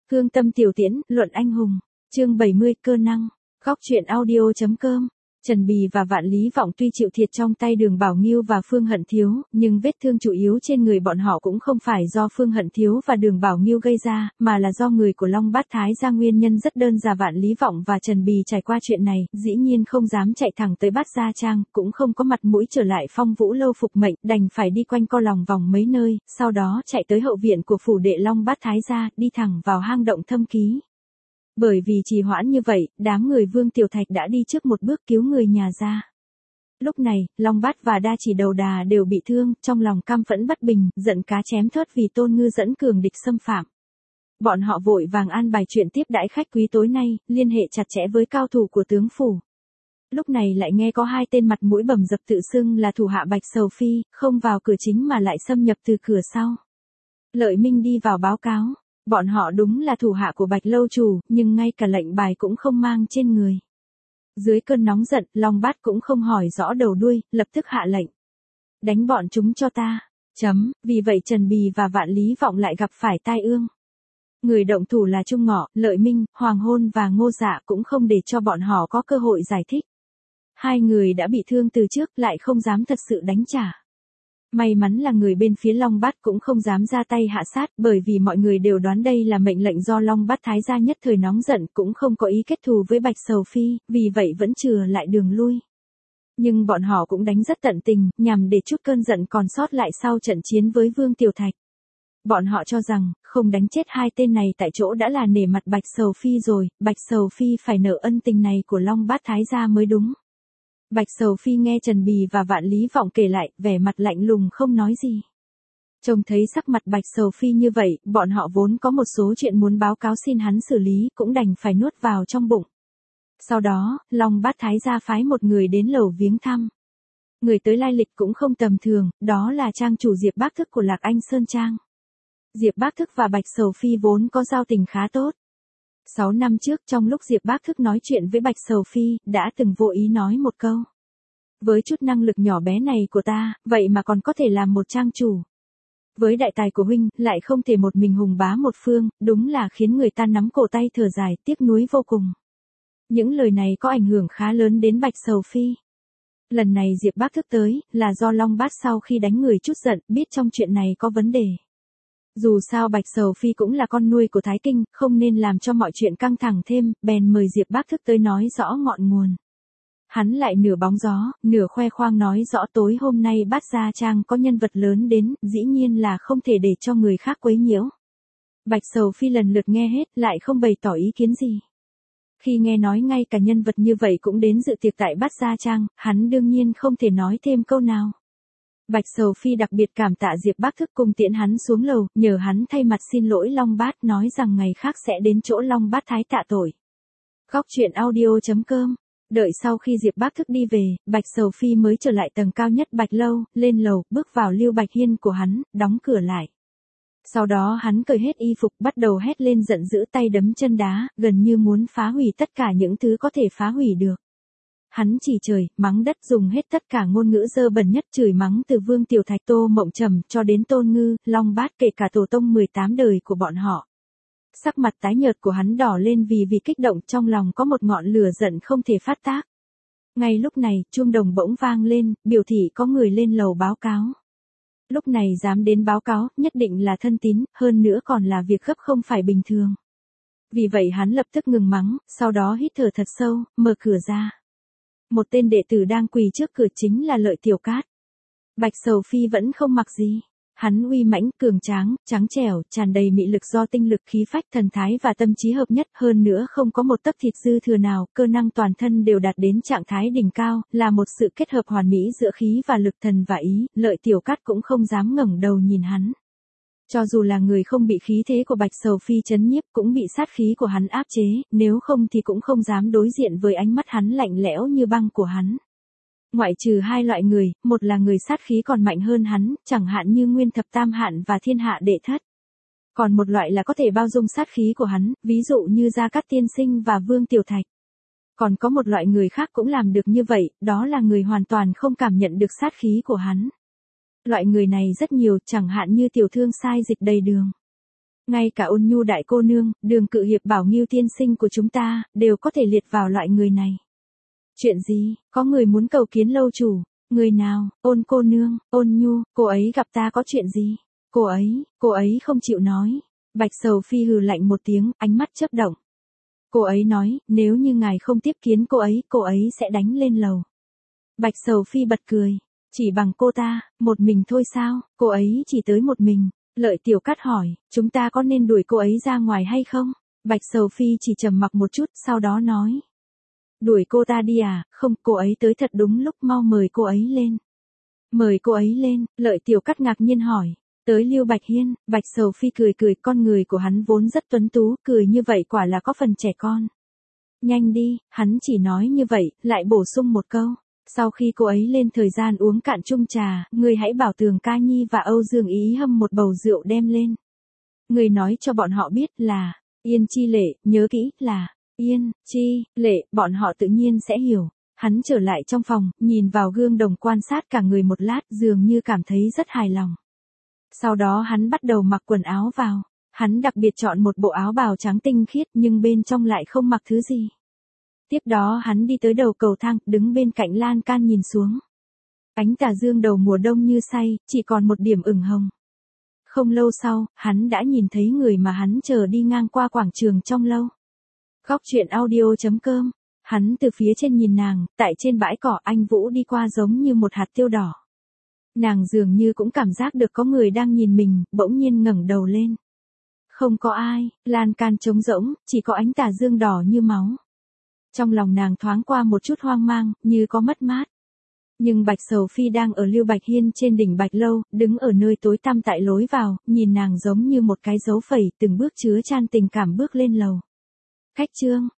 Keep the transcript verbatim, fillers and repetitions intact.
Hương tâm tiểu tiễn, luận anh hùng. Chương bảy mươi, cơ năng. Góc truyện audio.com. Trần Bì và Vạn Lý Vọng tuy chịu thiệt trong tay Đường Bảo Nghiêu và Phương Hận Thiếu, nhưng vết thương chủ yếu trên người bọn họ cũng không phải do Phương Hận Thiếu và Đường Bảo Nghiêu gây ra, mà là do người của Long Bát Thái gia. Nguyên nhân rất đơn giản. Vạn Lý Vọng và Trần Bì trải qua chuyện này, dĩ nhiên không dám chạy thẳng tới Bát Gia Trang, cũng không có mặt mũi trở lại Phong Vũ lâu phục mệnh, đành phải đi quanh co lòng vòng mấy nơi, sau đó chạy tới hậu viện của phủ đệ Long Bát Thái gia, đi thẳng vào hang động thâm ký. Bởi vì trì hoãn như vậy, đám người Vương Tiểu Thạch đã đi trước một bước cứu người nhà ra. Lúc này, Long Bát và Đa Chỉ Đầu Đà đều bị thương, trong lòng căm phẫn bất bình, giận cá chém thớt vì Tôn Ngư dẫn cường địch xâm phạm. Bọn họ vội vàng an bài chuyện tiếp đãi khách quý tối nay, liên hệ chặt chẽ với cao thủ của tướng phủ. Lúc này lại nghe có hai tên mặt mũi bầm dập tự xưng là thủ hạ Bạch Sầu Phi, không vào cửa chính mà lại xâm nhập từ cửa sau. Lợi Minh đi vào báo cáo. Bọn họ đúng là thủ hạ của Bạch lâu chủ, nhưng ngay cả lệnh bài cũng không mang trên người. Dưới cơn nóng giận, Long Bát cũng không hỏi rõ đầu đuôi, lập tức hạ lệnh. Đánh bọn chúng cho ta. Chấm, vì vậy Trần Bì và Vạn Lý Vọng lại gặp phải tai ương. Người động thủ là Trung Ngọ, Lợi Minh, Hoàng Hôn và Ngô Dạ, cũng không để cho bọn họ có cơ hội giải thích. Hai người đã bị thương từ trước, lại không dám thật sự đánh trả. May mắn là người bên phía Long Bát cũng không dám ra tay hạ sát, bởi vì mọi người đều đoán đây là mệnh lệnh do Long Bát Thái gia nhất thời nóng giận, cũng không có ý kết thù với Bạch Sầu Phi, vì vậy vẫn chừa lại đường lui. Nhưng bọn họ cũng đánh rất tận tình, nhằm để chút cơn giận còn sót lại sau trận chiến với Vương Tiểu Thạch. Bọn họ cho rằng, không đánh chết hai tên này tại chỗ đã là nể mặt Bạch Sầu Phi rồi, Bạch Sầu Phi phải nợ ân tình này của Long Bát Thái gia mới đúng. Bạch Sầu Phi nghe Trần Bì và Vạn Lý Vọng kể lại, vẻ mặt lạnh lùng không nói gì. Trông thấy sắc mặt Bạch Sầu Phi như vậy, bọn họ vốn có một số chuyện muốn báo cáo xin hắn xử lý, cũng đành phải nuốt vào trong bụng. Sau đó, Long Bát Thái gia phái một người đến lầu viếng thăm. Người tới lai lịch cũng không tầm thường, đó là trang chủ Diệp Bác Thức của Lạc Anh Sơn Trang. Diệp Bác Thức và Bạch Sầu Phi vốn có giao tình khá tốt. Sáu năm trước, trong lúc Diệp Bác Thức nói chuyện với Bạch Sầu Phi, đã từng vô ý nói một câu. Với chút năng lực nhỏ bé này của ta, vậy mà còn có thể làm một trang chủ. Với đại tài của huynh, lại không thể một mình hùng bá một phương, đúng là khiến người ta nắm cổ tay thở dài, tiếc nuối vô cùng. Những lời này có ảnh hưởng khá lớn đến Bạch Sầu Phi. Lần này Diệp Bác Thức tới, là do Long Bát sau khi đánh người chút giận, biết trong chuyện này có vấn đề. Dù sao Bạch Sầu Phi cũng là con nuôi của Thái Kinh, không nên làm cho mọi chuyện căng thẳng thêm, bèn mời Diệp Bác Thức tới nói rõ ngọn nguồn. Hắn lại nửa bóng gió, nửa khoe khoang nói rõ tối hôm nay Bát Gia Trang có nhân vật lớn đến, dĩ nhiên là không thể để cho người khác quấy nhiễu. Bạch Sầu Phi lần lượt nghe hết, lại không bày tỏ ý kiến gì. Khi nghe nói ngay cả nhân vật như vậy cũng đến dự tiệc tại Bát Gia Trang, hắn đương nhiên không thể nói thêm câu nào. Bạch Sầu Phi đặc biệt cảm tạ Diệp Bác Thức cùng tiễn hắn xuống lầu, nhờ hắn thay mặt xin lỗi Long Bát, nói rằng ngày khác sẽ đến chỗ Long Bát Thái tạ tội. Góc truyện audio.com. Đợi sau khi Diệp Bác Thức đi về, Bạch Sầu Phi mới trở lại tầng cao nhất Bạch lâu, lên lầu, bước vào Lưu Bạch Hiên của hắn, đóng cửa lại. Sau đó hắn cởi hết y phục, bắt đầu hét lên giận dữ, tay đấm chân đá, gần như muốn phá hủy tất cả những thứ có thể phá hủy được. Hắn chỉ trời, mắng đất, dùng hết tất cả ngôn ngữ dơ bẩn nhất chửi mắng, từ Vương Tiểu Thạch, Tô Mộng Trầm cho đến Tôn Ngư, Long Bát, kể cả tổ tông mười tám đời của bọn họ. Sắc mặt tái nhợt của hắn đỏ lên vì vì kích động, trong lòng có một ngọn lửa giận không thể phát tác. Ngay lúc này, chuông đồng bỗng vang lên, biểu thị có người lên lầu báo cáo. Lúc này dám đến báo cáo, nhất định là thân tín, hơn nữa còn là việc gấp không phải bình thường. Vì vậy hắn lập tức ngừng mắng, sau đó hít thở thật sâu, mở cửa ra. Một tên đệ tử đang quỳ trước cửa chính là Lợi Tiểu Cát. Bạch Sầu Phi vẫn không mặc gì. Hắn uy mãnh, cường tráng, trắng trẻo, tràn đầy mị lực do tinh lực, khí phách, thần thái và tâm trí hợp nhất, hơn nữa không có một tấc thịt dư thừa nào, cơ năng toàn thân đều đạt đến trạng thái đỉnh cao, là một sự kết hợp hoàn mỹ giữa khí và lực, thần và ý. Lợi Tiểu Cát cũng không dám ngẩng đầu nhìn hắn. Cho dù là người không bị khí thế của Bạch Sầu Phi chấn nhiếp, cũng bị sát khí của hắn áp chế, nếu không thì cũng không dám đối diện với ánh mắt hắn lạnh lẽo như băng của hắn. Ngoại trừ hai loại người, một là người sát khí còn mạnh hơn hắn, chẳng hạn như Nguyên Thập Tam Hạn và Thiên Hạ Đệ Thất. Còn một loại là có thể bao dung sát khí của hắn, ví dụ như Gia Cát Tiên Sinh và Vương Tiểu Thạch. Còn có một loại người khác cũng làm được như vậy, đó là người hoàn toàn không cảm nhận được sát khí của hắn. Loại người này rất nhiều, chẳng hạn như tiểu thương sai dịch đầy đường. Ngay cả Ôn Nhu đại cô nương, Đường Cự Hiệp Bảo Ngưu tiên sinh của chúng ta, đều có thể liệt vào loại người này. Chuyện gì, có người muốn cầu kiến lâu chủ, người nào, Ôn cô nương, Ôn Nhu, cô ấy gặp ta có chuyện gì? Cô ấy, cô ấy không chịu nói. Bạch Sầu Phi hừ lạnh một tiếng, ánh mắt chớp động. Cô ấy nói, nếu như ngài không tiếp kiến cô ấy, cô ấy sẽ đánh lên lầu. Bạch Sầu Phi bật cười, chỉ bằng cô ta, một mình thôi sao, cô ấy chỉ tới một mình. Lợi Tiểu Cát hỏi, chúng ta có nên đuổi cô ấy ra ngoài hay không? Bạch Sầu Phi chỉ trầm mặc một chút, sau đó nói. Đuổi cô ta đi à, không, cô ấy tới thật đúng lúc, mau mời cô ấy lên. Mời cô ấy lên, Lợi Tiểu Cát ngạc nhiên hỏi. Tới Lưu Bạch Hiên, Bạch Sầu Phi cười cười, con người của hắn vốn rất tuấn tú, cười như vậy quả là có phần trẻ con. Nhanh đi, hắn chỉ nói như vậy, lại bổ sung một câu. Sau khi cô ấy lên thời gian uống cạn chung trà, người hãy bảo Tường Ca Nhi và Âu Dương Ý hâm một bầu rượu đem lên. Người nói cho bọn họ biết là, Yên Chi Lệ, nhớ kỹ là, Yên, Chi, Lệ, bọn họ tự nhiên sẽ hiểu. Hắn trở lại trong phòng, nhìn vào gương đồng quan sát cả người một lát, dường như cảm thấy rất hài lòng. Sau đó hắn bắt đầu mặc quần áo vào. Hắn đặc biệt chọn một bộ áo bào trắng tinh khiết nhưng bên trong lại không mặc thứ gì. Tiếp đó hắn đi tới đầu cầu thang, đứng bên cạnh lan can nhìn xuống. Ánh tà dương đầu mùa đông như say, chỉ còn một điểm ửng hồng. Không lâu sau, hắn đã nhìn thấy người mà hắn chờ đi ngang qua quảng trường trong lâu. Góc truyện audio chấm com. Hắn từ phía trên nhìn nàng, tại trên bãi cỏ anh Vũ đi qua giống như một hạt tiêu đỏ. Nàng dường như cũng cảm giác được có người đang nhìn mình, bỗng nhiên ngẩng đầu lên. Không có ai, lan can trống rỗng, chỉ có ánh tà dương đỏ như máu. Trong lòng nàng thoáng qua một chút hoang mang, như có mất mát. Nhưng Bạch Sầu Phi đang ở Lưu Bạch Hiên trên đỉnh Bạch Lâu, đứng ở nơi tối tăm tại lối vào, nhìn nàng giống như một cái dấu phẩy, từng bước chứa chan tình cảm bước lên lầu. Khách trương,